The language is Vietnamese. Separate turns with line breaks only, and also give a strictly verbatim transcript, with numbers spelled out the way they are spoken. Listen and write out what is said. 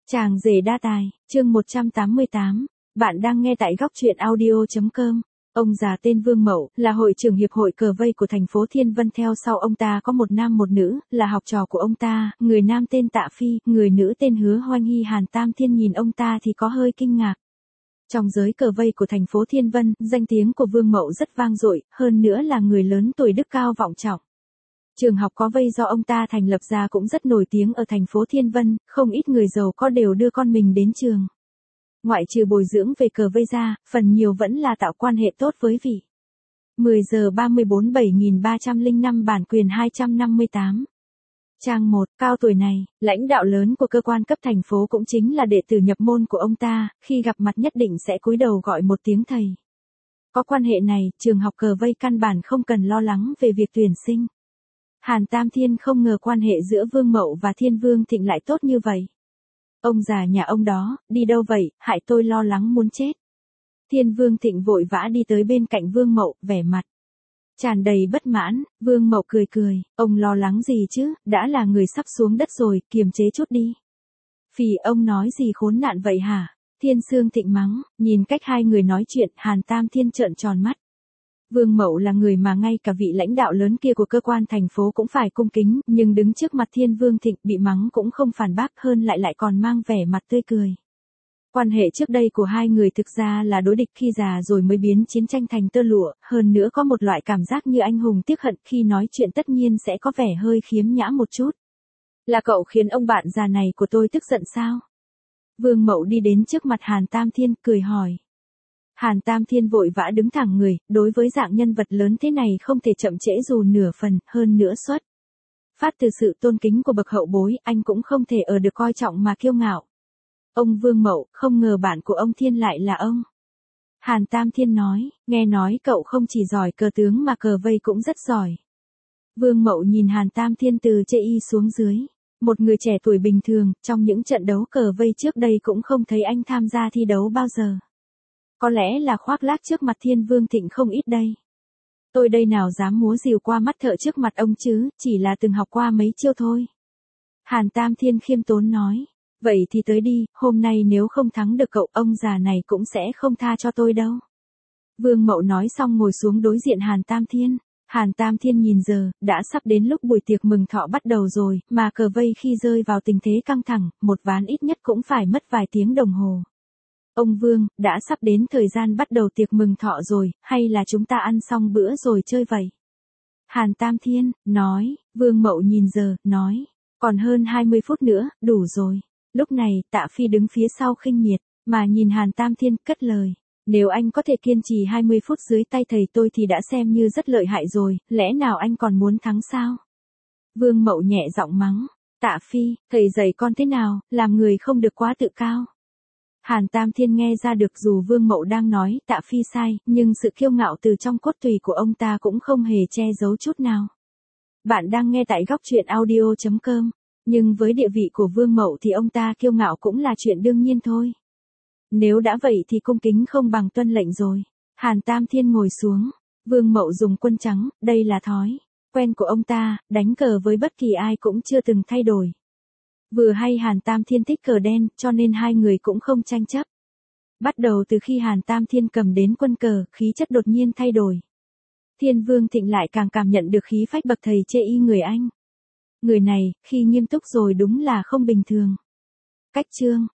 Chàng rể đa tài, chương một trăm tám mươi tám. Bạn đang nghe tại góc truyện audio chấm com. Ông già tên Vương Mậu, là hội trưởng hiệp hội cờ vây của thành phố Thiên Vân. Theo sau ông ta có một nam một nữ, là học trò của ông ta, người nam tên Tạ Phi, người nữ tên Hứa Hoanh Hy. Hàn Tam Thiên nhìn ông ta thì có hơi kinh ngạc. Trong giới cờ vây của thành phố Thiên Vân, danh tiếng của Vương Mậu rất vang dội, hơn nữa là người lớn tuổi đức cao vọng trọng. Trường học có vây do ông ta thành lập ra cũng rất nổi tiếng ở thành phố Thiên Vân, không ít người giàu có đều đưa con mình đến trường. Ngoại trừ bồi dưỡng về cờ vây ra, phần nhiều vẫn là tạo quan hệ tốt với vị. mười giờ ba mươi bốn bảy nghìn ba trăm lẻ năm bản quyền hai trăm năm mươi tám. Trang một, cao tuổi này, lãnh đạo lớn của cơ quan cấp thành phố cũng chính là đệ tử nhập môn của ông ta, khi gặp mặt nhất định sẽ cúi đầu gọi một tiếng thầy. Có quan hệ này, trường học cờ vây căn bản không cần lo lắng về việc tuyển sinh. Hàn Tam Thiên không ngờ quan hệ giữa Vương Mậu và Thiên Vương Thịnh lại tốt như vậy. Ông già nhà ông đó, đi đâu vậy, hại tôi lo lắng muốn chết. Thiên Vương Thịnh vội vã đi tới bên cạnh Vương Mậu, vẻ mặt tràn đầy bất mãn. Vương Mậu cười cười, ông lo lắng gì chứ, đã là người sắp xuống đất rồi, kiềm chế chút đi. Phì, ông nói gì khốn nạn vậy hả? Thiên Sương Thịnh mắng. Nhìn cách hai người nói chuyện, Hàn Tam Thiên trợn tròn mắt. Vương Mậu là người mà ngay cả vị lãnh đạo lớn kia của cơ quan thành phố cũng phải cung kính, nhưng đứng trước mặt Thiên Vương Thịnh bị mắng cũng không phản bác, hơn lại lại còn mang vẻ mặt tươi cười. Quan hệ trước đây của hai người thực ra là đối địch, khi già rồi mới biến chiến tranh thành tơ lụa, hơn nữa có một loại cảm giác như anh hùng tiếc hận, khi nói chuyện tất nhiên sẽ có vẻ hơi khiếm nhã một chút. Là cậu khiến ông bạn già này của tôi tức giận sao? Vương Mậu đi đến trước mặt Hàn Tam Thiên, cười hỏi. Hàn Tam Thiên vội vã đứng thẳng người, đối với dạng nhân vật lớn thế này không thể chậm trễ dù nửa phần, hơn nữa xuất phát từ sự tôn kính của bậc hậu bối, anh cũng không thể ở được coi trọng mà kiêu ngạo. Ông Vương Mậu, không ngờ bạn của ông Thiên lại là ông. Hàn Tam Thiên nói, nghe nói cậu không chỉ giỏi cờ tướng mà cờ vây cũng rất giỏi. Vương Mậu nhìn Hàn Tam Thiên từ trên y xuống dưới. Một người trẻ tuổi bình thường, trong những trận đấu cờ vây trước đây cũng không thấy anh tham gia thi đấu bao giờ. Có lẽ là khoác lác trước mặt Thiên Vương Thịnh không ít đây. Tôi đây nào dám múa rìu qua mắt thợ trước mặt ông chứ, chỉ là từng học qua mấy chiêu thôi. Hàn Tam Thiên khiêm tốn nói. Vậy thì tới đi, hôm nay nếu không thắng được cậu, ông già này cũng sẽ không tha cho tôi đâu. Vương Mậu nói xong ngồi xuống đối diện Hàn Tam Thiên. Hàn Tam Thiên nhìn giờ, đã sắp đến lúc buổi tiệc mừng thọ bắt đầu rồi, mà cờ vây khi rơi vào tình thế căng thẳng, một ván ít nhất cũng phải mất vài tiếng đồng hồ. Ông Vương, đã sắp đến thời gian bắt đầu tiệc mừng thọ rồi, hay là chúng ta ăn xong bữa rồi chơi vậy? Hàn Tam Thiên, nói. Vương Mậu nhìn giờ, nói. Còn hơn hai mươi phút nữa, đủ rồi. Lúc này, Tạ Phi đứng phía sau khinh miệt, mà nhìn Hàn Tam Thiên, cất lời. Nếu anh có thể kiên trì hai mươi phút dưới tay thầy tôi thì đã xem như rất lợi hại rồi, lẽ nào anh còn muốn thắng sao? Vương Mậu nhẹ giọng mắng. Tạ Phi, thầy dạy con thế nào, làm người không được quá tự cao. Hàn Tam Thiên nghe ra được dù Vương Mậu đang nói Tạ Phi sai, nhưng sự kiêu ngạo từ trong cốt tủy của ông ta cũng không hề che giấu chút nào. Bạn đang nghe tại góc truyện audio chấm com, nhưng với địa vị của Vương Mậu thì ông ta kiêu ngạo cũng là chuyện đương nhiên thôi. Nếu đã vậy thì cung kính không bằng tuân lệnh rồi. Hàn Tam Thiên ngồi xuống. Vương Mậu dùng quân trắng, đây là thói quen của ông ta, đánh cờ với bất kỳ ai cũng chưa từng thay đổi. Vừa hay Hàn Tam Thiên thích cờ đen, cho nên hai người cũng không tranh chấp. Bắt đầu từ khi Hàn Tam Thiên cầm đến quân cờ, khí chất đột nhiên thay đổi. Thiên Vương Thịnh lại càng cảm nhận được khí phách bậc thầy chê y người anh. Người này, khi nghiêm túc rồi đúng là không bình thường. Cách chương,